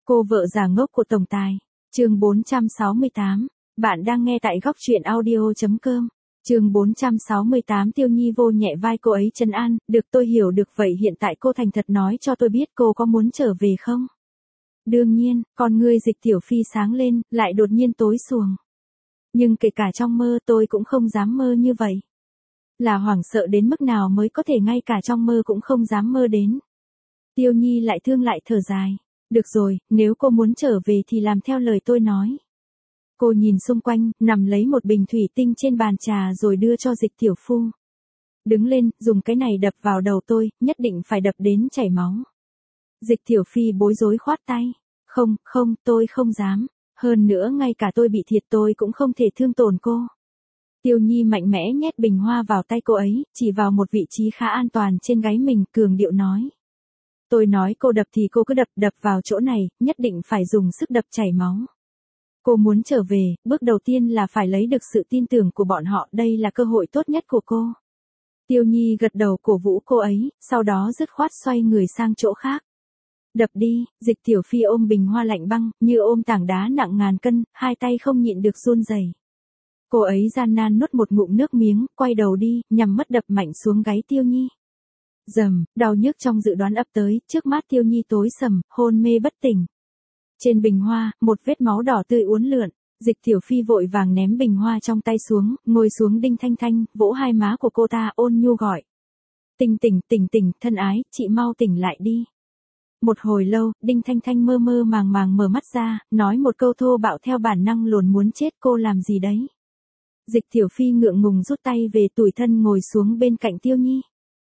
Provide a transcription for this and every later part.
Cô vợ già ngốc của tổng tài. Chương 468. Bạn đang nghe tại góc truyện audio.com. Chương 468. Tiêu Nhi vô nhẹ vai cô ấy trấn an, được tôi hiểu được, vậy hiện tại cô thành thật nói cho tôi biết cô có muốn trở về không? Đương nhiên, con ngươi Dịch Tiểu Phi sáng lên, lại đột nhiên tối xuồng. Nhưng kể cả trong mơ tôi cũng không dám mơ như vậy. Là hoảng sợ đến mức nào mới có thể ngay cả trong mơ cũng không dám mơ đến. Tiêu Nhi lại thương lại thở dài. Được rồi, nếu cô muốn trở về thì làm theo lời tôi nói. Cô nhìn xung quanh, nằm lấy một bình thủy tinh trên bàn trà rồi đưa cho Dịch Tiểu Phu. Đứng lên, dùng cái này đập vào đầu tôi, nhất định phải đập đến chảy máu. Dịch Tiểu Phi bối rối khoát tay. Không, tôi không dám. Hơn nữa ngay cả tôi bị thiệt tôi cũng không thể thương tổn cô. Tiêu Nhi mạnh mẽ nhét bình hoa vào tay cô ấy, chỉ vào một vị trí khá an toàn trên gáy mình, cường điệu nói. Tôi nói cô đập thì cô cứ đập vào chỗ này, nhất định phải dùng sức đập chảy máu. Cô muốn trở về, bước đầu tiên là phải lấy được sự tin tưởng của bọn họ, đây là cơ hội tốt nhất của cô. Tiêu Nhi gật đầu cổ vũ cô ấy, sau đó dứt khoát xoay người sang chỗ khác. Đập đi, Dịch Tiểu Phi ôm bình hoa lạnh băng, như ôm tảng đá nặng ngàn cân, hai tay không nhịn được run rẩy. Cô ấy gian nan nuốt một ngụm nước miếng, quay đầu đi, nhằm mất đập mạnh xuống gáy Tiêu Nhi. Rầm, đau nhức trong dự đoán ập tới, trước mắt Tiêu Nhi tối sầm, hôn mê bất tỉnh. Trên bình hoa, một vết máu đỏ tươi uốn lượn, Dịch Tiểu Phi vội vàng ném bình hoa trong tay xuống, ngồi xuống Đinh Thanh Thanh, vỗ hai má của cô ta ôn nhu gọi. Tỉnh, thân ái, chị mau tỉnh lại đi. Một hồi lâu, Đinh Thanh Thanh mơ mơ màng mở mắt ra, nói một câu thô bạo theo bản năng luồn muốn chết, cô làm gì đấy. Dịch Tiểu Phi ngượng ngùng rút tay về, tủi thân ngồi xuống bên cạnh Tiêu Nhi.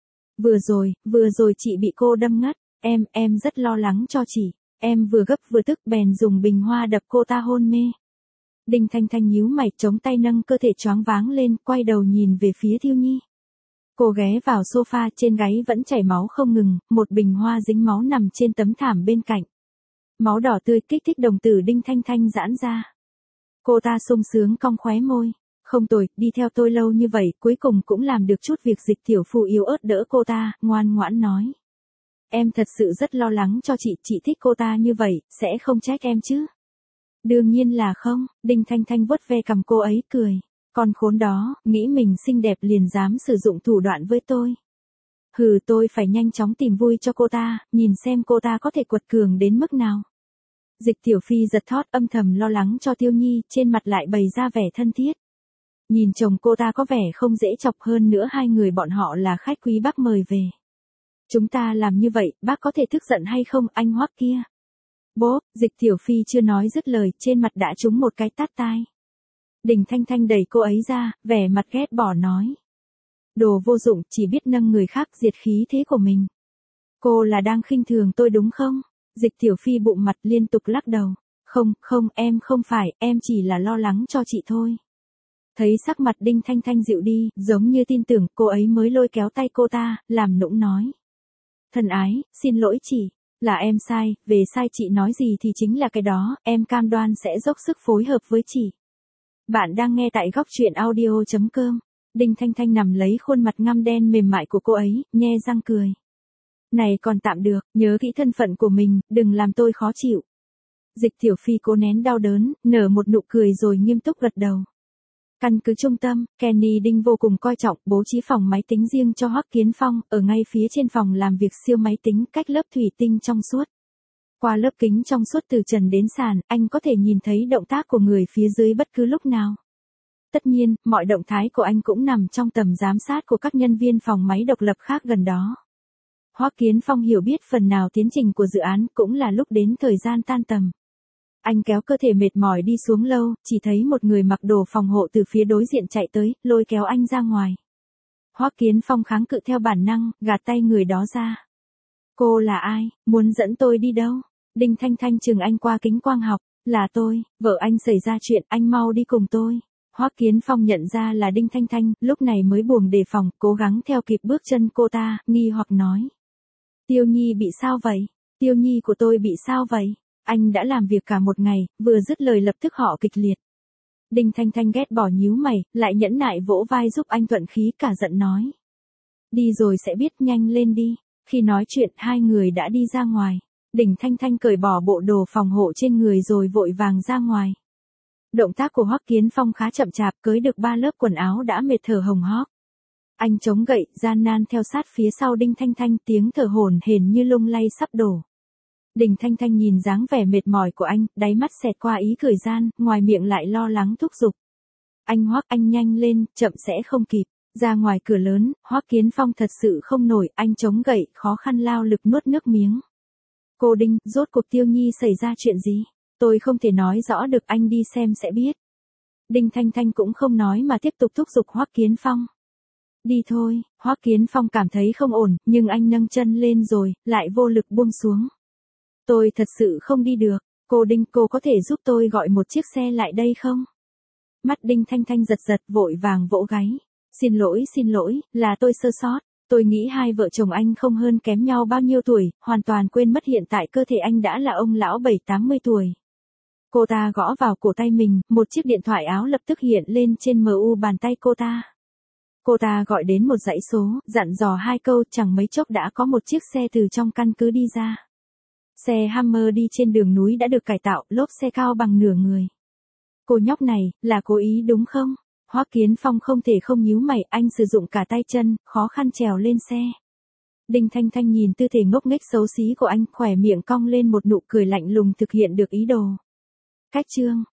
Vừa rồi chị bị cô đâm ngất, em rất lo lắng cho chị, em vừa gấp vừa tức bèn dùng bình hoa đập cô ta hôn mê. Đinh Thanh Thanh nhíu mày, chống tay nâng cơ thể choáng váng lên, quay đầu nhìn về phía Tiêu Nhi. Cô ghé vào sofa, trên gáy vẫn chảy máu không ngừng, một bình hoa dính máu nằm trên tấm thảm bên cạnh. Máu đỏ tươi kích thích đồng tử Đinh Thanh Thanh giãn ra. Cô ta sung sướng cong khóe môi. Không tồi, đi theo tôi lâu như vậy, cuối cùng cũng làm được chút việc. Dịch Tiểu Phu yếu ớt đỡ cô ta, ngoan ngoãn nói. Em thật sự rất lo lắng cho chị thích cô ta như vậy, sẽ không trách em chứ? Đương nhiên là không, Đinh Thanh Thanh vuốt ve cằm cô ấy cười. Con khốn đó, nghĩ mình xinh đẹp liền dám sử dụng thủ đoạn với tôi. Hừ, tôi phải nhanh chóng tìm vui cho cô ta, nhìn xem cô ta có thể quật cường đến mức nào. Dịch Tiểu Phi giật thót, âm thầm lo lắng cho Tiêu Nhi, trên mặt lại bày ra vẻ thân thiết. Nhìn chồng cô ta có vẻ không dễ chọc, hơn nữa hai người bọn họ là khách quý bác mời về. Chúng ta làm như vậy, bác có thể tức giận hay không, anh Hoắc kia? Bố, Dịch Tiểu Phi chưa nói dứt lời, trên mặt đã trúng một cái tát tai. Đinh Thanh Thanh đẩy cô ấy ra, vẻ mặt ghét bỏ nói. Đồ vô dụng, chỉ biết nâng người khác diệt khí thế của mình. Cô là đang khinh thường tôi đúng không? Dịch Tiểu Phi bụng mặt liên tục lắc đầu. Không, em không phải, em chỉ là lo lắng cho chị thôi. Thấy sắc mặt Đinh Thanh Thanh dịu đi, giống như tin tưởng, cô ấy mới lôi kéo tay cô ta, làm nũng nói. Thân ái, xin lỗi chị, là em sai, về sai chị nói gì thì chính là cái đó, em cam đoan sẽ dốc sức phối hợp với chị. Bạn đang nghe tại góc truyện audio.com. Đinh Thanh Thanh nằm lấy khuôn mặt ngăm đen mềm mại của cô ấy, nhe răng cười. Này còn tạm được, nhớ kỹ thân phận của mình, đừng làm tôi khó chịu. Dịch Tiểu Phi cố nén đau đớn, nở một nụ cười rồi nghiêm túc gật đầu. Căn cứ trung tâm, Kenny Đinh vô cùng coi trọng bố trí phòng máy tính riêng cho Hoắc Kiến Phong, ở ngay phía trên phòng làm việc siêu máy tính cách lớp thủy tinh trong suốt. Qua lớp kính trong suốt từ trần đến sàn, anh có thể nhìn thấy động tác của người phía dưới bất cứ lúc nào. Tất nhiên, mọi động thái của anh cũng nằm trong tầm giám sát của các nhân viên phòng máy độc lập khác gần đó. Hoắc Kiến Phong hiểu biết phần nào tiến trình của dự án, cũng là lúc đến thời gian tan tầm. Anh kéo cơ thể mệt mỏi đi xuống lâu, chỉ thấy một người mặc đồ phòng hộ từ phía đối diện chạy tới, lôi kéo anh ra ngoài. Hoắc Kiến Phong kháng cự theo bản năng, gạt tay người đó ra. Cô là ai, muốn dẫn tôi đi đâu? Đinh Thanh Thanh chừng anh qua kính quang học, là tôi, vợ anh xảy ra chuyện, anh mau đi cùng tôi. Hoắc Kiến Phong nhận ra là Đinh Thanh Thanh, lúc này mới buồng đề phòng, cố gắng theo kịp bước chân cô ta, nghi hoặc nói. Tiêu Nhi bị sao vậy? Tiêu Nhi của tôi bị sao vậy? Anh đã làm việc cả một ngày, vừa dứt lời lập tức họ kịch liệt. Đinh Thanh Thanh ghét bỏ nhíu mày, lại nhẫn nại vỗ vai giúp anh thuận khí, cả giận nói. Đi rồi sẽ biết, nhanh lên đi. Khi nói chuyện, hai người đã đi ra ngoài. Đỉnh Thanh Thanh cởi bỏ bộ đồ phòng hộ trên người rồi vội vàng ra ngoài. Động tác của Hoắc Kiến Phong khá chậm chạp, cưới được 3 lớp quần áo đã mệt thở hồng hộc. Anh chống gậy, gian nan theo sát phía sau Đinh Thanh Thanh, tiếng thở hổn hển như lung lay sắp đổ. Đinh Thanh Thanh nhìn dáng vẻ mệt mỏi của anh, đáy mắt xẹt qua ý cười gian, ngoài miệng lại lo lắng thúc giục. Anh Hoắc, anh nhanh lên, chậm sẽ không kịp. Ra ngoài cửa lớn, Hoắc Kiến Phong thật sự không nổi, anh chống gậy, khó khăn lao lực nuốt nước miếng. Cô Đinh, rốt cuộc Tiêu Nhi xảy ra chuyện gì? Tôi không thể nói rõ được, anh đi xem sẽ biết. Đinh Thanh Thanh cũng không nói mà tiếp tục thúc giục Hoắc Kiến Phong. Đi thôi, Hoắc Kiến Phong cảm thấy không ổn, nhưng anh nâng chân lên rồi, lại vô lực buông xuống. Tôi thật sự không đi được, cô Đinh, cô có thể giúp tôi gọi một chiếc xe lại đây không? Mắt Đinh Thanh Thanh giật giật, vội vàng vỗ gáy. Xin lỗi, là tôi sơ sót. Tôi nghĩ hai vợ chồng anh không hơn kém nhau bao nhiêu tuổi, hoàn toàn quên mất hiện tại cơ thể anh đã là ông lão 70-80 tuổi. Cô ta gõ vào cổ tay mình, một chiếc điện thoại áo lập tức hiện lên trên MU bàn tay cô ta. Cô ta gọi đến một dãy số, dặn dò 2 câu, chẳng mấy chốc đã có một chiếc xe từ trong căn cứ đi ra. Xe Hammer đi trên đường núi đã được cải tạo, lốp xe cao bằng nửa người. Cô nhóc này, là cố ý đúng không? Hoắc Kiến Phong không thể không nhíu mày, anh sử dụng cả tay chân, khó khăn trèo lên xe. Đinh Thanh Thanh nhìn tư thế ngốc nghếch xấu xí của anh, khỏe miệng cong lên một nụ cười lạnh lùng thực hiện được ý đồ. Cách chương